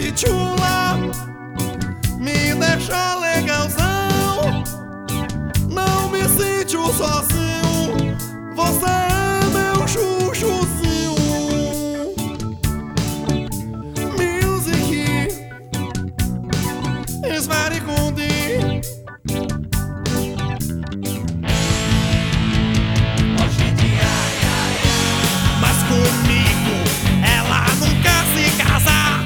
grande chula, me deixa legalzão. Não me sinto sozinho, você é meu chuchuzinho. Music is very good. Mas comigo ela não quer se casar.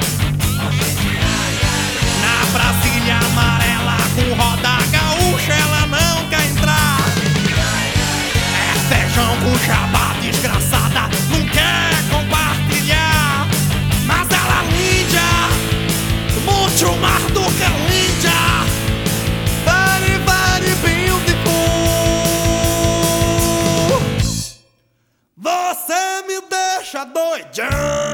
Na Brasília amarela com roda gaúcha ela não quer entrar. É feijão com jabá desgraçada, não quer compartilhar. Mas ela é linda, muito mais do que linda. Very, very beautiful. Você me deixa doidão.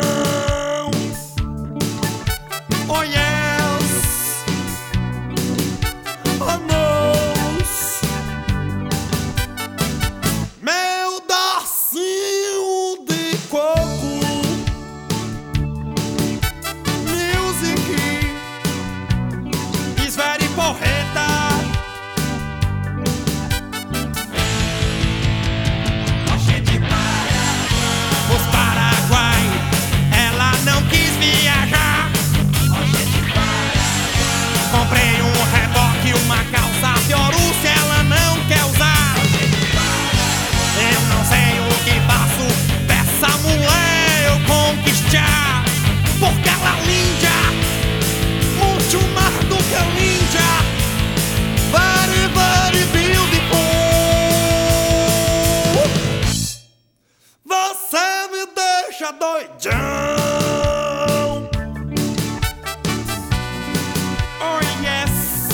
Oh yes, oh no. Meu docinho de coco. Music is very porreta. Os Paraguai, ela não quis viajar. Comprei um reboque e uma calça Fiorucci, ela não quer usar. Eu não sei o que faço dessa mulher eu conquistar. Porque ela é linda, muito mais do que linda. Very, very beautiful. Você me deixa doidão. Oh yes,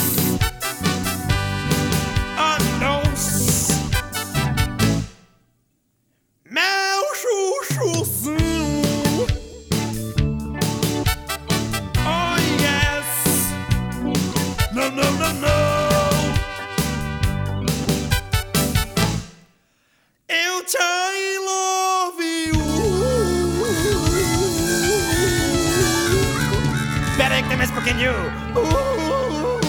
oh no. Meu chuchuzinho. Oh yes, no, no, no, no. Eu te love you. Peraí que tem mais pouquinho.